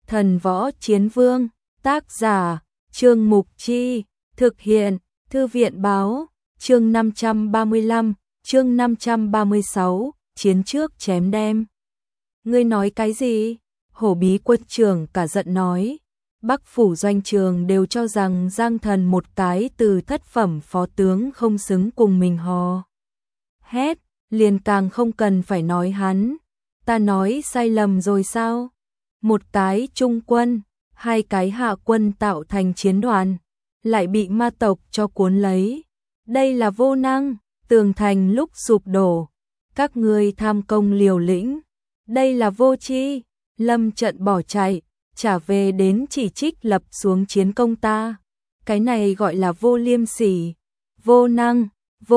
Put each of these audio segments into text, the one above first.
Thần Võ Chiến Vương, tác giả, Trương Mục Chi, thực hiện, Thư viện Báo, chương 535, chương 536, chiến trước chém đem. Ngươi nói cái gì? Hổ Bí Quân trưởng cả giận nói. Bắc phủ doanh trường đều cho rằng Giang Thần một cái từ thất phẩm phó tướng không xứng cùng mình hò hét, liền càng không cần phải nói hắn. Ta nói sai lầm rồi sao? Một cái trung quân, hai cái hạ quân tạo thành chiến đoàn, lại bị ma tộc cho cuốn lấy. Đây là vô năng, tường thành lúc sụp đổ, các ngươi tham công liều lĩnh. Đây là vô tri, lâm trận bỏ chạy, trả về đến chỉ trích lập xuống chiến công ta. Cái này gọi là vô liêm sỉ, vô năng,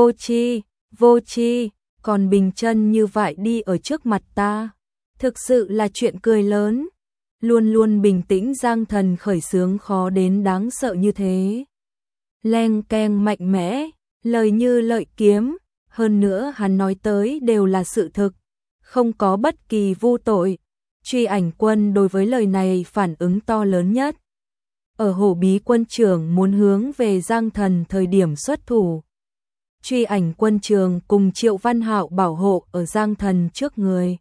vô tri, còn bình chân như vậy đi ở trước mặt ta. Thực sự là chuyện cười lớn. Luôn luôn bình tĩnh Giang Thần khởi xướng khó đến đáng sợ như thế. Leng keng mạnh mẽ, lời như lợi kiếm, hơn nữa hắn nói tới đều là sự thực, không có bất kỳ vu tội. Truy Ảnh Quân đối với lời này phản ứng to lớn nhất. Ở Hổ Bí quân trưởng muốn hướng về Giang Thần thời điểm xuất thủ. Truy Ảnh Quân trường cùng Triệu Văn Hạo bảo hộ ở Giang Thần trước người.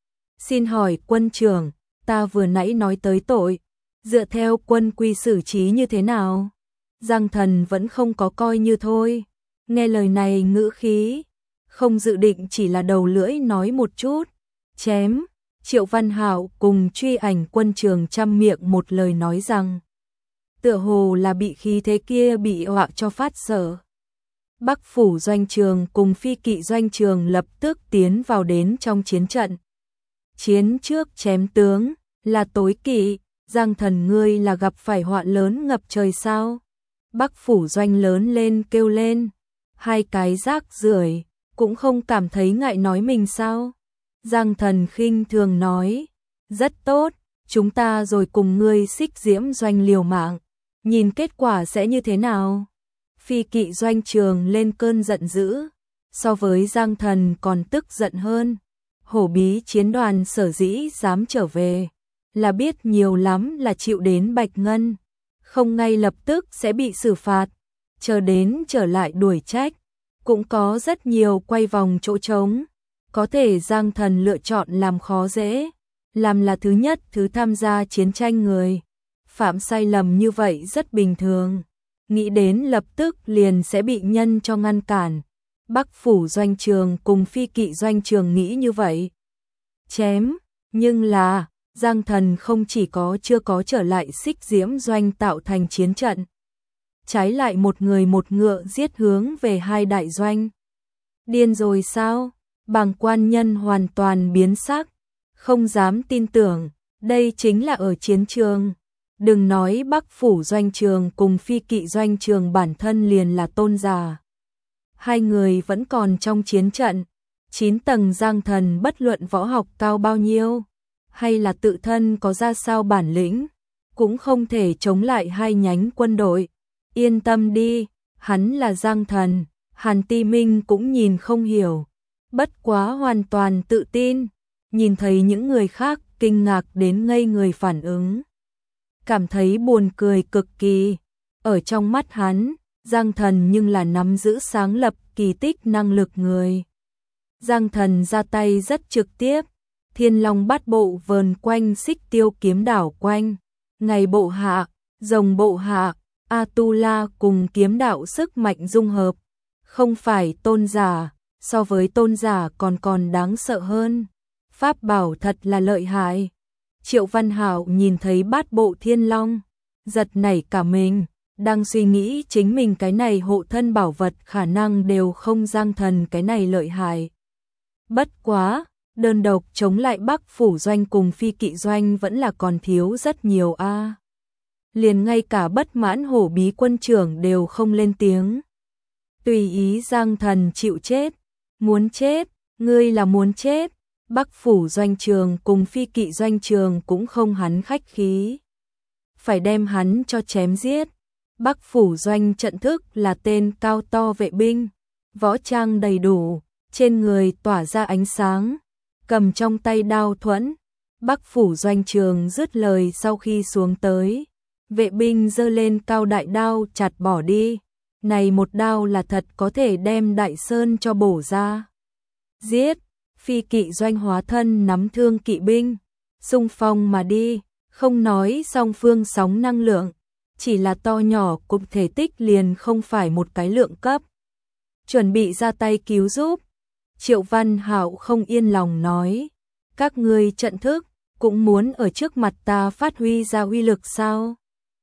Xin hỏi quân trưởng, ta vừa nãy nói tới tội, dựa theo quân quy xử trí như thế nào? Giang Thần vẫn không có coi như thôi. Nghe lời này ngữ khí, không dự định chỉ là đầu lưỡi nói một chút. Chém, Triệu Văn Hạo cùng Truy Ảnh Quân trường trăm miệng một lời nói rằng. Tựa hồ là bị khí thế kia bị họa cho phát sợ. Bắc phủ doanh trường cùng Phi Kỵ doanh trường lập tức tiến vào đến trong chiến trận. Chiến trước chém tướng, là tối kỵ, Giang Thần ngươi là gặp phải họa lớn ngập trời sao? Bắc phủ doanh lớn lên kêu lên, hai cái rác rưởi cũng không cảm thấy ngại nói mình sao? Giang Thần khinh thường nói, rất tốt, chúng ta rồi cùng ngươi xích diễm doanh liều mạng, nhìn kết quả sẽ như thế nào? Phi Kỵ doanh trường lên cơn giận dữ, so với Giang Thần còn tức giận hơn. Hổ Bí chiến đoàn sở dĩ dám trở về, là biết nhiều lắm là chịu đến bạch ngân, không ngay lập tức sẽ bị xử phạt, chờ đến trở lại đuổi trách, cũng có rất nhiều quay vòng chỗ trống. Có thể Giang Thần lựa chọn làm khó dễ, làm là thứ nhất thứ tham gia chiến tranh người. Phạm sai lầm như vậy rất bình thường, nghĩ đến lập tức liền sẽ bị nhân cho ngăn cản. Bắc phủ doanh trường cùng Phi Kỵ doanh trường nghĩ như vậy. Chém, nhưng là, Giang Thần không chỉ có chưa có trở lại xích diễm doanh tạo thành chiến trận. Trái lại một người một ngựa giết hướng về hai đại doanh. Điên rồi sao? Bàng quan nhân hoàn toàn biến sắc, không dám tin tưởng, đây chính là ở chiến trường. Đừng nói Bắc phủ doanh trường cùng Phi Kỵ doanh trường bản thân liền là tôn giả. Hai người vẫn còn trong chiến trận, 9 tầng Giang Thần bất luận võ học cao bao nhiêu, hay là tự thân có ra sao bản lĩnh, cũng không thể chống lại hai nhánh quân đội. Yên tâm đi, hắn là Giang Thần, Hàn Ti Minh cũng nhìn không hiểu, bất quá hoàn toàn tự tin, nhìn thấy những người khác kinh ngạc đến ngây người phản ứng. Cảm thấy buồn cười cực kỳ, ở trong mắt hắn, Giang Thần nhưng là nắm giữ sáng lập kỳ tích năng lực người. Giang Thần ra tay rất trực tiếp, Thiên Long Bát Bộ vờn quanh Xích Tiêu kiếm đảo quanh, Ngày bộ hạ, Rồng bộ hạ, Atula cùng kiếm đạo sức mạnh dung hợp, không phải tôn giả, so với tôn giả còn đáng sợ hơn. Pháp bảo thật là lợi hại. Triệu Văn Hạo nhìn thấy Bát Bộ Thiên Long, giật nảy cả mình, đang suy nghĩ chính mình cái này hộ thân bảo vật khả năng đều không Giang Thần cái này lợi hại. Bất quá, đơn độc chống lại Bắc phủ doanh cùng Phi Kỵ doanh vẫn là còn thiếu rất nhiều a. Liền ngay cả bất mãn Hổ Bí quân trưởng đều không lên tiếng. Tùy ý Giang Thần chịu chết, muốn chết, ngươi là muốn chết. Bắc phủ doanh trường cùng Phi Kỵ doanh trường cũng không hắn khách khí, phải đem hắn cho chém giết. Bắc phủ doanh trận thức là tên cao to vệ binh, võ trang đầy đủ, trên người tỏa ra ánh sáng, cầm trong tay đao thuẫn, Bắc phủ doanh trường dứt lời sau khi xuống tới, vệ binh giơ lên cao đại đao chặt bỏ đi. Này một đao là thật có thể đem đại sơn cho bổ ra. Giết, phi kỵ doanh hóa thân nắm thương kỵ binh, xung phong mà đi, không nói song phương sóng năng lượng, chỉ là to nhỏ cùng thể tích liền không phải một cái lượng cấp. Chuẩn bị ra tay cứu giúp. Triệu Văn Hạo không yên lòng nói, các ngươi trận thức, cũng muốn ở trước mặt ta phát huy ra uy lực sao?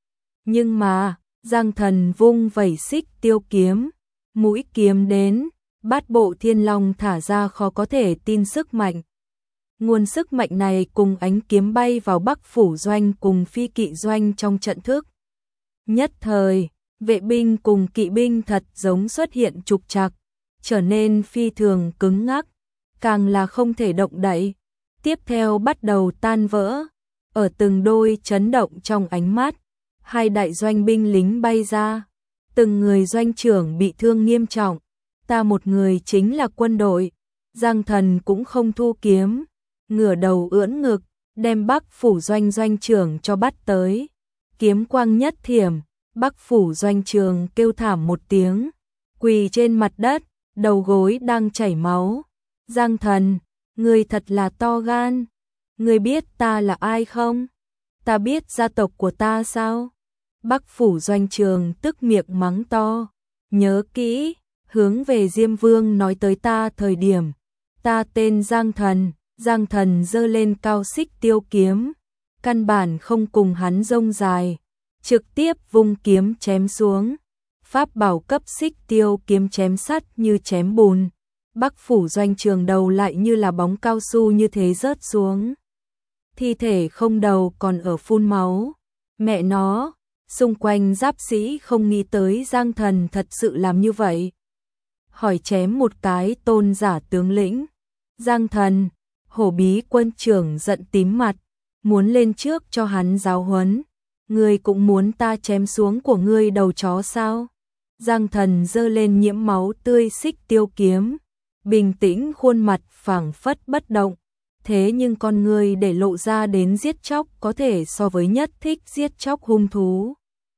Nhưng mà, Giang Thần vung vẩy xích tiêu kiếm, mũi kiếm đến, bát bộ thiên long thả ra khó có thể tin sức mạnh. Nguồn sức mạnh này cùng ánh kiếm bay vào Bắc phủ doanh cùng phi kỵ doanh trong trận thức. Nhất thời, vệ binh cùng kỵ binh thật giống xuất hiện trục trặc, trở nên phi thường cứng ngắc, càng là không thể động đậy. Tiếp theo bắt đầu tan vỡ, ở từng đôi chấn động trong ánh mắt, hai đại doanh binh lính bay ra, từng người doanh trưởng bị thương nghiêm trọng, ta một người chính là quân đội. Giang Thần cũng không thu kiếm, ngửa đầu ưỡn ngực, đem Bắc phủ doanh doanh trưởng cho bắt tới. Kiếm quang nhất thiểm, Bắc phủ doanh trường kêu thảm một tiếng, quỳ trên mặt đất, đầu gối đang chảy máu. Giang Thần, ngươi thật là to gan, ngươi biết ta là ai không? Ta biết gia tộc của ta sao? Bắc phủ doanh trường tức miệng mắng to, nhớ kỹ, hướng về Diêm Vương nói tới ta thời điểm, ta tên Giang Thần. Giang Thần giơ lên cao xích tiêu kiếm, căn bản không cùng hắn rông dài, trực tiếp vung kiếm chém xuống. Pháp bảo cấp xích tiêu kiếm chém sắt như chém bùn. Bắc phủ doanh trường đầu lại như là bóng cao su như thế rớt xuống. Thi thể không đầu còn ở phun máu. Mẹ nó, xung quanh giáp sĩ không nghĩ tới Giang Thần thật sự làm như vậy. Hỏi chém một cái tôn giả tướng lĩnh. Giang Thần, Hổ Bí quân trưởng giận tím mặt, muốn lên trước cho hắn giáo huấn. Ngươi cũng muốn ta chém xuống của ngươi đầu chó sao? Giang Thần giơ lên nhiễm máu tươi xích tiêu kiếm, bình tĩnh khuôn mặt phảng phất bất động, thế nhưng con người để lộ ra đến giết chóc có thể so với nhất thích giết chóc hung thú.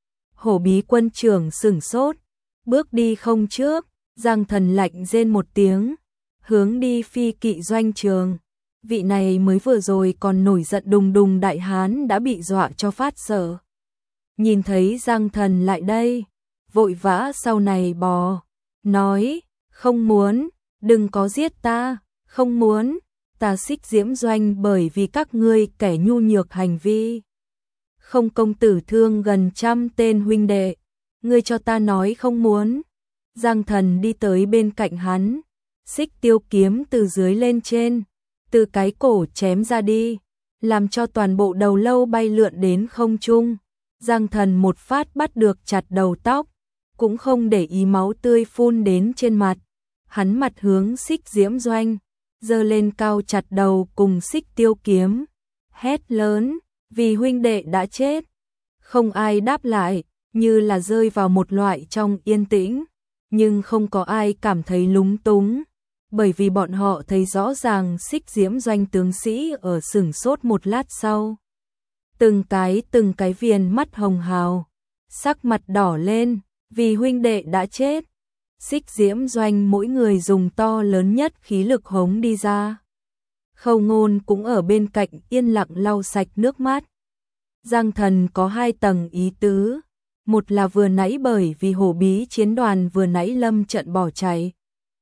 Hổ Bí quân trưởng sửng sốt, bước đi không trước. Giang Thần lạnh rên một tiếng, hướng đi phi kỵ doanh trường. Vị này mới vừa rồi còn nổi giận đùng đùng đại hán đã bị dọa cho phát sợ. Nhìn thấy Giang Thần lại đây, vội vã sau này bò, nói, không muốn, đừng có giết ta, không muốn, ta xích diễm doanh bởi vì các ngươi kẻ nhu nhược hành vi. Không công tử thương gần 100 tên huynh đệ, ngươi cho ta nói không muốn. Giang Thần đi tới bên cạnh hắn, xích tiêu kiếm từ dưới lên trên, từ cái cổ chém ra đi, làm cho toàn bộ đầu lâu bay lượn đến không trung. Giang Thần một phát bắt được chặt đầu tóc, cũng không để ý máu tươi phun đến trên mặt. Hắn mặt hướng xích diễm doanh, giơ lên cao chặt đầu cùng xích tiêu kiếm, hét lớn, vì huynh đệ đã chết. Không ai đáp lại, như là rơi vào một loại trong yên tĩnh, nhưng không có ai cảm thấy lúng túng, bởi vì bọn họ thấy rõ ràng xích diễm doanh tướng sĩ ở sửng sốt một lát sau. Từng cái viền mắt hồng hào, sắc mặt đỏ lên, vì huynh đệ đã chết. Xích diễm doanh mỗi người dùng to lớn nhất khí lực hống đi ra. Khâu Ngôn cũng ở bên cạnh yên lặng lau sạch nước mắt. Giang Thần có hai tầng ý tứ, một là vừa nãy bởi vì Hổ Bí chiến đoàn vừa nãy lâm trận bỏ chạy,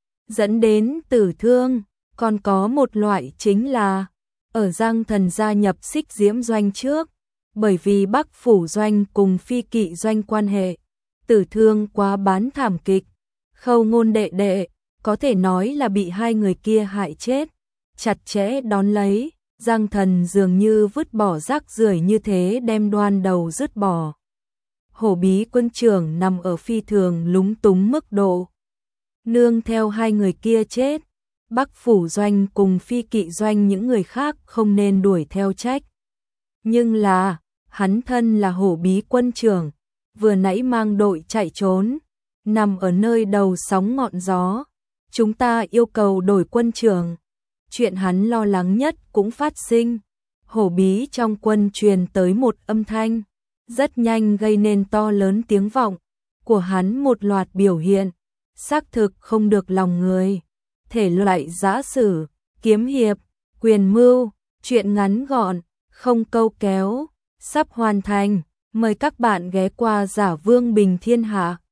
dẫn đến tử thương, còn có một loại chính là ở Giang Thần gia nhập xích diễm doanh trước, bởi vì Bắc phủ doanh cùng phi kỵ doanh quan hệ, tử thương quá bán thảm kịch. Khâu Ngôn đệ đệ, có thể nói là bị hai người kia hại chết, chặt chẽ đón lấy, Giang Thần dường như vứt bỏ rác rưởi như thế đem đoan đầu dứt bỏ. Hổ Bí quân trưởng nằm ở phi thường lúng túng mức độ. Nương theo hai người kia chết, Bắc phủ doanh cùng phi kỵ doanh những người khác không nên đuổi theo trách. Nhưng là, hắn thân là Hổ Bí quân trưởng, vừa nãy mang đội chạy trốn, nằm ở nơi đầu sóng ngọn gió. Chúng ta yêu cầu đổi quân trưởng. Chuyện hắn lo lắng nhất cũng phát sinh. hổ bí trong quân truyền tới một âm thanh, rất nhanh gây nên to lớn tiếng vọng của hắn. Một loạt biểu hiện xác thực không được lòng người, thể loại giã sử, kiếm hiệp, quyền mưu, truyện ngắn gọn, không câu kéo, sắp hoàn thành. Mời các bạn ghé qua Giả Vương Bình Thiên Hạ.